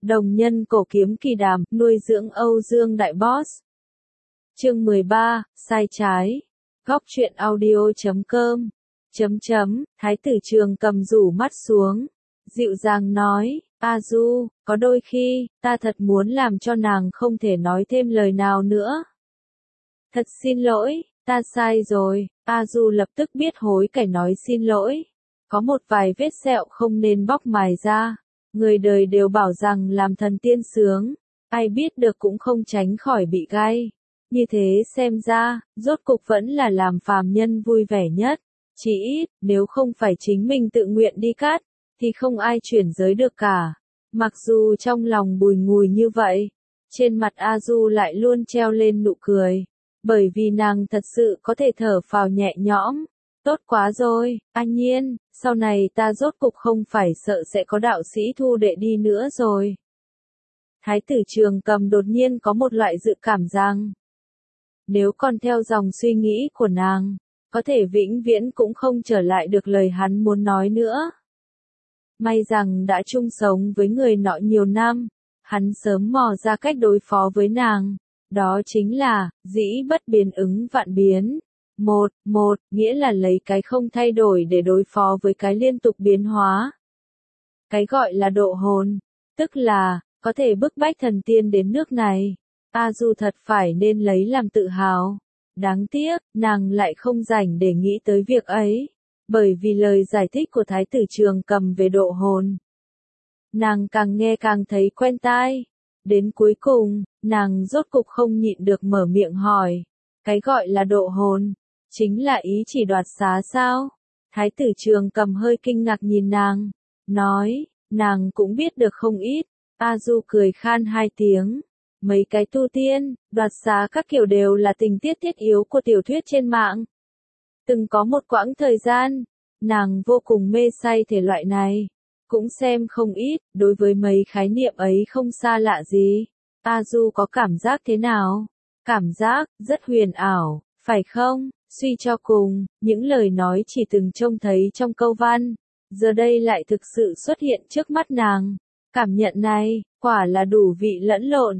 Đồng nhân cổ kiếm kỳ đàm, nuôi dưỡng Âu Dương đại boss. Chương 13, sai trái. Góc truyện audio.com. Thái tử Trường Cầm rủ mắt xuống, dịu dàng nói, A Du, có đôi khi, ta thật muốn làm cho nàng không thể nói thêm lời nào nữa. Thật xin lỗi, ta sai rồi. A Du lập tức biết hối cải nói xin lỗi. Có một vài vết sẹo không nên bóc mài ra. Người đời đều bảo rằng làm thần tiên sướng, ai biết được cũng không tránh khỏi bị gai. Như thế xem ra, rốt cục vẫn là làm phàm nhân vui vẻ nhất. Chỉ ít, nếu không phải chính mình tự nguyện đi cắt, thì không ai chuyển giới được cả. Mặc dù trong lòng bùi ngùi như vậy, trên mặt A Du lại luôn treo lên nụ cười. Bởi vì nàng thật sự có thể thở phào nhẹ nhõm. Tốt quá rồi, An Nhiên, sau này ta rốt cục không phải sợ sẽ có đạo sĩ thu đệ đi nữa rồi. Thái tử Trường Cầm đột nhiên có một loại dự cảm rằng, nếu còn theo dòng suy nghĩ của nàng, có thể vĩnh viễn cũng không trở lại được lời hắn muốn nói nữa. May rằng đã chung sống với người nọ nhiều năm, hắn sớm mò ra cách đối phó với nàng. Đó chính là, dĩ bất biến ứng vạn biến. Một, nghĩa là lấy cái không thay đổi để đối phó với cái liên tục biến hóa. Cái gọi là độ hồn, tức là, có thể bức bách thần tiên đến nước này. A Du thật phải nên lấy làm tự hào. Đáng tiếc, nàng lại không rảnh để nghĩ tới việc ấy. Bởi vì lời giải thích của Thái tử Trường Cầm về độ hồn, nàng càng nghe càng thấy quen tai. Đến cuối cùng, nàng rốt cục không nhịn được mở miệng hỏi. Cái gọi là độ hồn, chính là ý chỉ đoạt xá sao? Thái tử Trường Cầm hơi kinh ngạc nhìn nàng, nói, nàng cũng biết được không ít. A Du cười khan hai tiếng. Mấy cái tu tiên, đoạt xá các kiểu đều là tình tiết thiết yếu của tiểu thuyết trên mạng. Từng có một quãng thời gian, nàng vô cùng mê say thể loại này. Cũng xem không ít, đối với mấy khái niệm ấy không xa lạ gì. A Du có cảm giác thế nào? Cảm giác, rất huyền ảo, phải không? Suy cho cùng, những lời nói chỉ từng trông thấy trong câu văn, giờ đây lại thực sự xuất hiện trước mắt nàng. Cảm nhận này, quả là đủ vị lẫn lộn.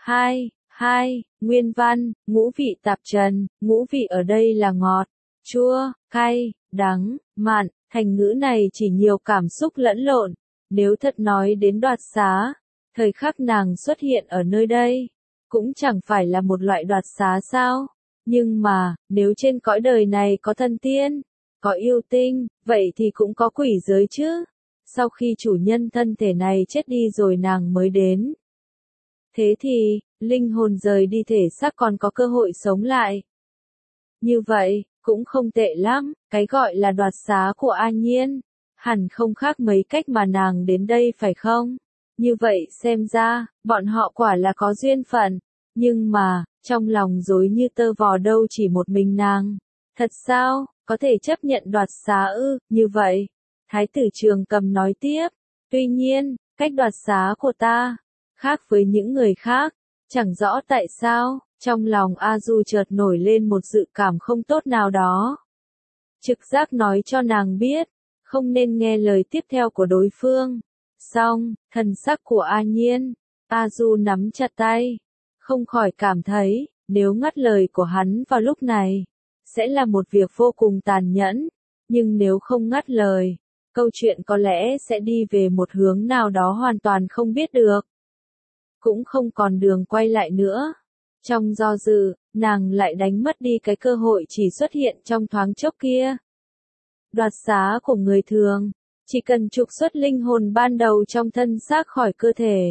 Nguyên văn, ngũ vị tạp trần, ngũ vị ở đây là ngọt, chua, cay, đắng, mặn, thành ngữ này chỉ nhiều cảm xúc lẫn lộn. Nếu thật nói đến đoạt xá, thời khắc nàng xuất hiện ở nơi đây, cũng chẳng phải là một loại đoạt xá sao? Nhưng mà, nếu trên cõi đời này có thần tiên, có yêu tinh, vậy thì cũng có quỷ giới chứ. Sau khi chủ nhân thân thể này chết đi rồi nàng mới đến. Thế thì, linh hồn rời đi thể xác còn có cơ hội sống lại. Như vậy, cũng không tệ lắm, cái gọi là đoạt xá của An Nhiên, hẳn không khác mấy cách mà nàng đến đây phải không? Như vậy xem ra, bọn họ quả là có duyên phận, nhưng mà, trong lòng rối như tơ vò đâu chỉ một mình nàng. Thật sao, có thể chấp nhận đoạt xá ư, như vậy? Thái tử Trường Cầm nói tiếp, tuy nhiên, cách đoạt xá của ta, khác với những người khác, chẳng rõ tại sao, trong lòng A Du chợt nổi lên một dự cảm không tốt nào đó. Trực giác nói cho nàng biết, không nên nghe lời tiếp theo của đối phương. Song, thần sắc của A Nhiên, A Du nắm chặt tay, không khỏi cảm thấy, nếu ngắt lời của hắn vào lúc này, sẽ là một việc vô cùng tàn nhẫn, nhưng nếu không ngắt lời, câu chuyện có lẽ sẽ đi về một hướng nào đó hoàn toàn không biết được. Cũng không còn đường quay lại nữa. Trong do dự, nàng lại đánh mất đi cái cơ hội chỉ xuất hiện trong thoáng chốc kia. Đoạt xá của người thường, chỉ cần trục xuất linh hồn ban đầu trong thân xác khỏi cơ thể.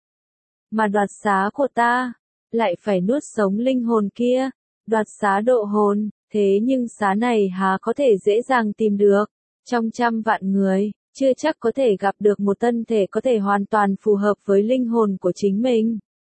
Mà đoạt xá của ta, lại phải nuốt sống linh hồn kia, đoạt xá độ hồn, thế nhưng xá này há có thể dễ dàng tìm được. Trong trăm vạn người, chưa chắc có thể gặp được một thân thể có thể hoàn toàn phù hợp với linh hồn của chính mình.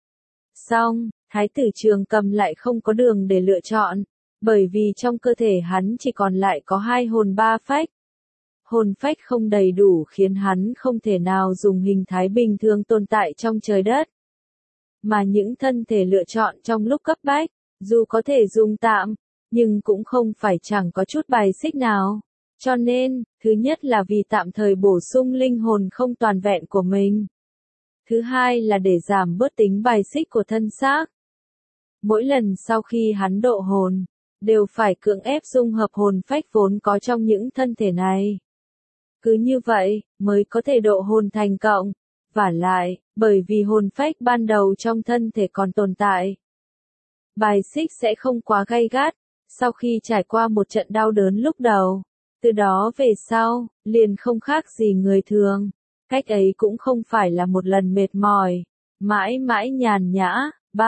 Song, Thái tử Trường Cầm lại không có đường để lựa chọn, bởi vì trong cơ thể hắn chỉ còn lại có 2 hồn 3 phách. Hồn phách không đầy đủ khiến hắn không thể nào dùng hình thái bình thường tồn tại trong trời đất. Mà những thân thể lựa chọn trong lúc cấp bách, dù có thể dùng tạm, nhưng cũng không phải chẳng có chút bài xích nào. Cho nên, thứ nhất là vì tạm thời bổ sung linh hồn không toàn vẹn của mình. Thứ hai là để giảm bớt tính bài xích của thân xác. Mỗi lần sau khi hắn độ hồn, đều phải cưỡng ép dung hợp hồn phách vốn có trong những thân thể này. Cứ như vậy, mới có thể độ hồn thành cộng. Vả lại, bởi vì hồn phách ban đầu trong thân thể còn tồn tại, bài xích sẽ không quá gay gắt, sau khi trải qua một trận đau đớn lúc đầu. Từ đó về sau, liền không khác gì người thường. Cách ấy cũng không phải là một lần mệt mỏi, mãi mãi nhàn nhã.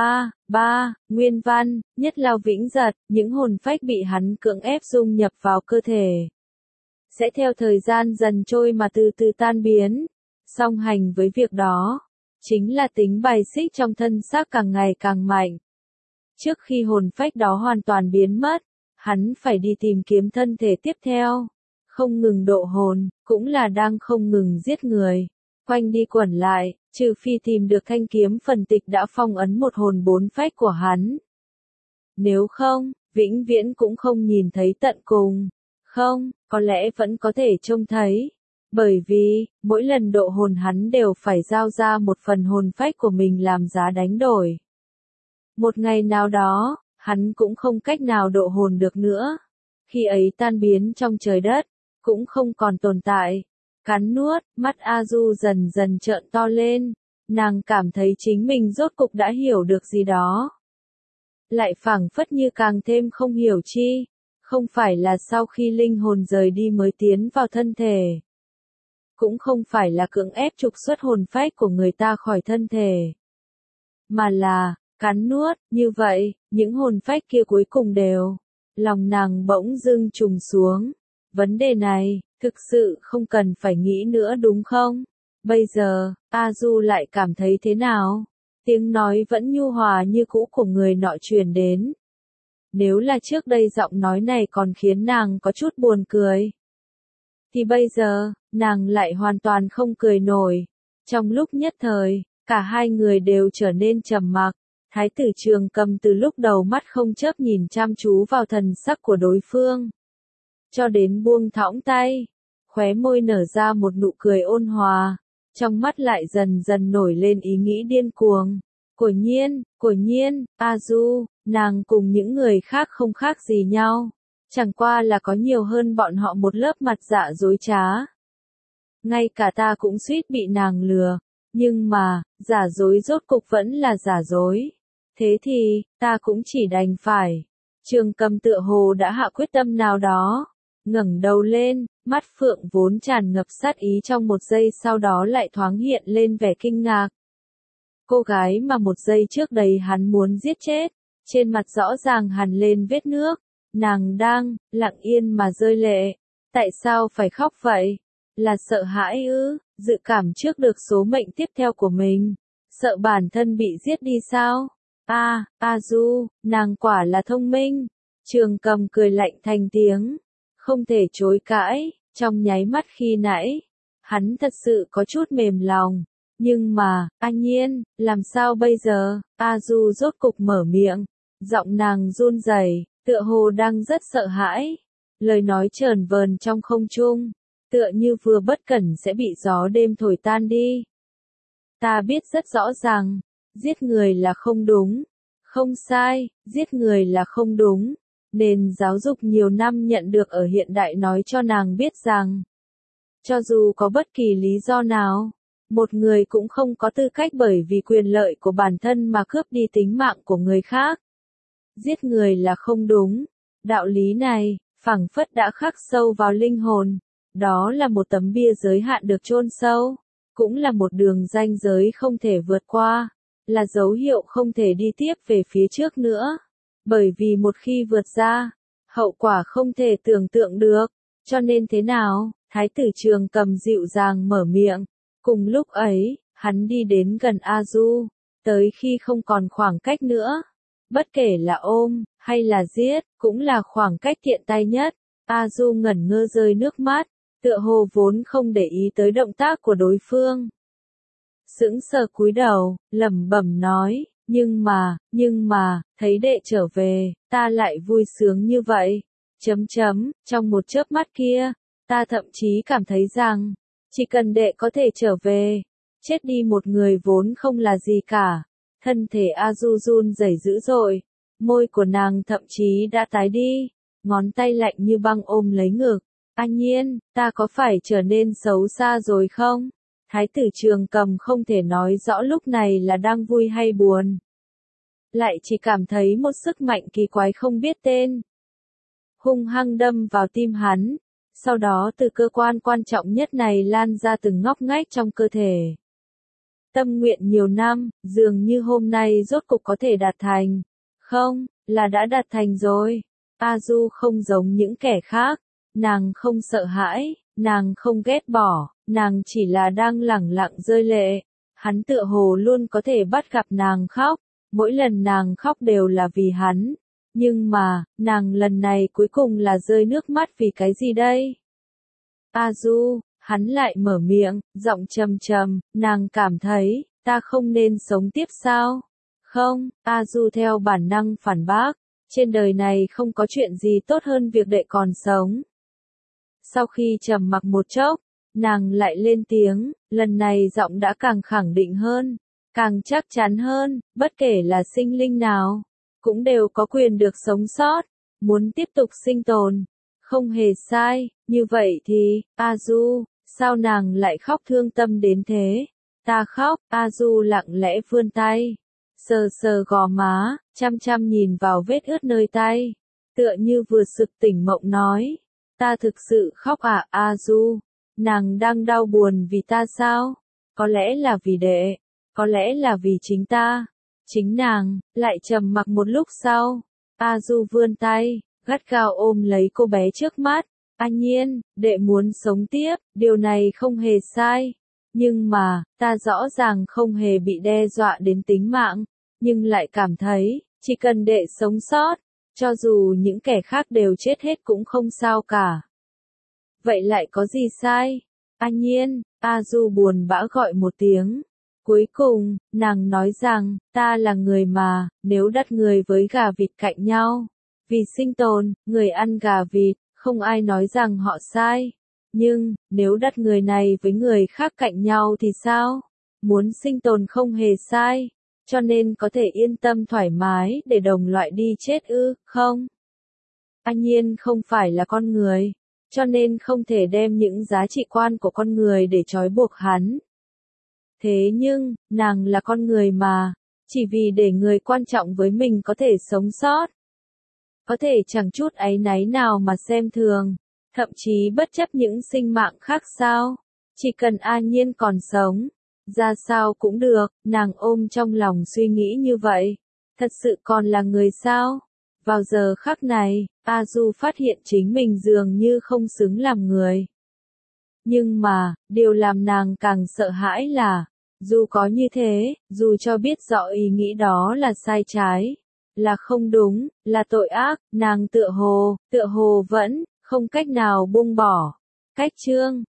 Nguyên văn, Nhất Lao Vĩnh Giật, những hồn phách bị hắn cưỡng ép dung nhập vào cơ thể, sẽ theo thời gian dần trôi mà từ từ tan biến. Song hành với việc đó, chính là tính bài xích trong thân xác càng ngày càng mạnh. Trước khi hồn phách đó hoàn toàn biến mất, hắn phải đi tìm kiếm thân thể tiếp theo. Không ngừng độ hồn, cũng là đang không ngừng giết người. Quanh đi quẩn lại, trừ phi tìm được thanh kiếm phần tịch đã phong ấn một hồn bốn phách của hắn. Nếu không, vĩnh viễn cũng không nhìn thấy tận cùng. Không, có lẽ vẫn có thể trông thấy. Bởi vì, mỗi lần độ hồn hắn đều phải giao ra một phần hồn phách của mình làm giá đánh đổi. Một ngày nào đó, hắn cũng không cách nào độ hồn được nữa. Khi ấy tan biến trong trời đất, cũng không còn tồn tại. Cắn nuốt, mắt A-du dần dần trợn to lên. Nàng cảm thấy chính mình rốt cục đã hiểu được gì đó. Lại phảng phất như càng thêm không hiểu chi. Không phải là sau khi linh hồn rời đi mới tiến vào thân thể. Cũng không phải là cưỡng ép trục xuất hồn phách của người ta khỏi thân thể. Mà là, cắn nuốt, như vậy, những hồn phách kia cuối cùng đều. Lòng nàng bỗng dưng trùng xuống. Vấn đề này, thực sự không cần phải nghĩ nữa đúng không? Bây giờ, A-du lại cảm thấy thế nào? Tiếng nói vẫn nhu hòa như cũ của người nọ truyền đến. Nếu là trước đây giọng nói này còn khiến nàng có chút buồn cười, thì bây giờ, nàng lại hoàn toàn không cười nổi. Trong lúc nhất thời, cả hai người đều trở nên trầm mặc. Thái tử Trường Cầm từ lúc đầu mắt không chớp nhìn chăm chú vào thần sắc của đối phương, cho đến buông thõng tay, khóe môi nở ra một nụ cười ôn hòa, trong mắt lại dần dần nổi lên ý nghĩ điên cuồng. Của nhiên, A-du, nàng cùng những người khác không khác gì nhau. Chẳng qua là có nhiều hơn bọn họ một lớp mặt dạ dối trá. Ngay cả ta cũng suýt bị nàng lừa. Nhưng mà, giả dối rốt cục vẫn là giả dối. Thế thì, ta cũng chỉ đành phải. Trường Cầm tựa hồ đã hạ quyết tâm nào đó. Ngẩng đầu lên, mắt phượng vốn tràn ngập sát ý trong một giây sau đó lại thoáng hiện lên vẻ kinh ngạc. Cô gái mà một giây trước đây hắn muốn giết chết, trên mặt rõ ràng hằn lên vết nước. Nàng đang, lặng yên mà rơi lệ. Tại sao phải khóc vậy? Là sợ hãi ư? Dự cảm trước được số mệnh tiếp theo của mình? Sợ bản thân bị giết đi sao? A-du, nàng quả là thông minh. Trường Cầm cười lạnh thành tiếng. Không thể chối cãi, trong nháy mắt khi nãy. Hắn thật sự có chút mềm lòng. Nhưng mà, anh Nhiên, làm sao bây giờ? A-du rốt cục mở miệng. Giọng nàng run rẩy, tựa hồ đang rất sợ hãi. Lời nói chờn vờn trong không trung, tựa như vừa bất cẩn sẽ bị gió đêm thổi tan đi. Ta biết rất rõ ràng, giết người là không đúng. Không sai, giết người là không đúng. Nền giáo dục nhiều năm nhận được ở hiện đại nói cho nàng biết rằng, cho dù có bất kỳ lý do nào, một người cũng không có tư cách bởi vì quyền lợi của bản thân mà cướp đi tính mạng của người khác. Giết người là không đúng. Đạo lý này, phảng phất đã khắc sâu vào linh hồn. Đó là một tấm bia giới hạn được chôn sâu. Cũng là một đường ranh giới không thể vượt qua. Là dấu hiệu không thể đi tiếp về phía trước nữa. Bởi vì một khi vượt ra, hậu quả không thể tưởng tượng được. Cho nên thế nào? Thái tử Trường Cầm dịu dàng mở miệng. Cùng lúc ấy, hắn đi đến gần A-du. Tới khi không còn khoảng cách nữa. Bất kể là ôm, hay là giết, cũng là khoảng cách tiện tay nhất. A-du ngẩn ngơ rơi nước mắt, tựa hồ vốn không để ý tới động tác của đối phương. Sững sờ cúi đầu, lẩm bẩm nói, nhưng mà, thấy đệ trở về, ta lại vui sướng như vậy. Trong một chớp mắt kia, ta thậm chí cảm thấy rằng, chỉ cần đệ có thể trở về, Chết đi một người vốn không là gì cả. Thân thể Azu run rẩy dữ dội, môi của nàng thậm chí đã tái đi, ngón tay lạnh như băng ôm lấy ngực. An Nhiên, ta có phải trở nên xấu xa rồi không? Thái tử Trường Cầm không thể nói rõ lúc này là đang vui hay buồn. Lại chỉ cảm thấy một sức mạnh kỳ quái không biết tên. Hung hăng đâm vào tim hắn, sau đó từ cơ quan quan trọng nhất này lan ra từng ngóc ngách trong cơ thể. Tâm nguyện nhiều năm, dường như hôm nay rốt cục có thể đạt thành. Không, là đã đạt thành rồi. Azu không giống những kẻ khác, nàng không sợ hãi, nàng không ghét bỏ, nàng chỉ là đang lẳng lặng rơi lệ. Hắn tựa hồ luôn có thể bắt gặp nàng khóc, mỗi lần nàng khóc đều là vì hắn. Nhưng mà, nàng lần này cuối cùng là rơi nước mắt vì cái gì đây? Azu, hắn lại mở miệng, giọng trầm trầm, nàng cảm thấy, ta không nên sống tiếp sao? Không, Azu theo bản năng phản bác, trên đời này không có chuyện gì tốt hơn việc đệ còn sống. Sau khi trầm mặc một chốc, nàng lại lên tiếng, lần này giọng đã càng khẳng định hơn, càng chắc chắn hơn, bất kể là sinh linh nào, cũng đều có quyền được sống sót, muốn tiếp tục sinh tồn. Không hề sai, như vậy thì, Azu, sao nàng lại khóc thương tâm đến thế? Ta khóc, Azu lặng lẽ vươn tay, sờ sờ gò má, chăm chăm nhìn vào vết ướt nơi tay, tựa như vừa sực tỉnh mộng nói, ta thực sự khóc à, Azu, nàng đang đau buồn vì ta sao? Có lẽ là vì đệ, có lẽ là vì chính ta. Chính nàng, lại trầm mặc một lúc sau, Azu vươn tay, gắt gao ôm lấy cô bé trước mắt. An Nhiên, đệ muốn sống tiếp, điều này không hề sai. Nhưng mà, ta rõ ràng không hề bị đe dọa đến tính mạng, nhưng lại cảm thấy, chỉ cần đệ sống sót, cho dù những kẻ khác đều chết hết cũng không sao cả. Vậy lại có gì sai? An Nhiên, Azu buồn bã gọi một tiếng. Cuối cùng, nàng nói rằng, ta là người mà, nếu đặt người với gà vịt cạnh nhau, vì sinh tồn, người ăn gà vịt, không ai nói rằng họ sai. Nhưng, nếu đặt người này với người khác cạnh nhau thì sao? Muốn sinh tồn không hề sai, cho nên có thể yên tâm thoải mái để đồng loại đi chết ư, không? An Nhiên không phải là con người, cho nên không thể đem những giá trị quan của con người để trói buộc hắn. Thế nhưng, nàng là con người mà, chỉ vì để người quan trọng với mình có thể sống sót. Có thể chẳng chút áy náy nào mà xem thường, thậm chí bất chấp những sinh mạng khác sao. Chỉ cần An Nhiên còn sống, ra sao cũng được, nàng ôm trong lòng suy nghĩ như vậy. Thật sự còn là người sao? Vào giờ khắc này, Azu phát hiện chính mình dường như không xứng làm người. Nhưng mà, điều làm nàng càng sợ hãi là, dù có như thế, dù cho biết rõ ý nghĩ đó là sai trái, là không đúng, là tội ác, nàng tựa hồ vẫn, không cách nào buông bỏ. Cách chương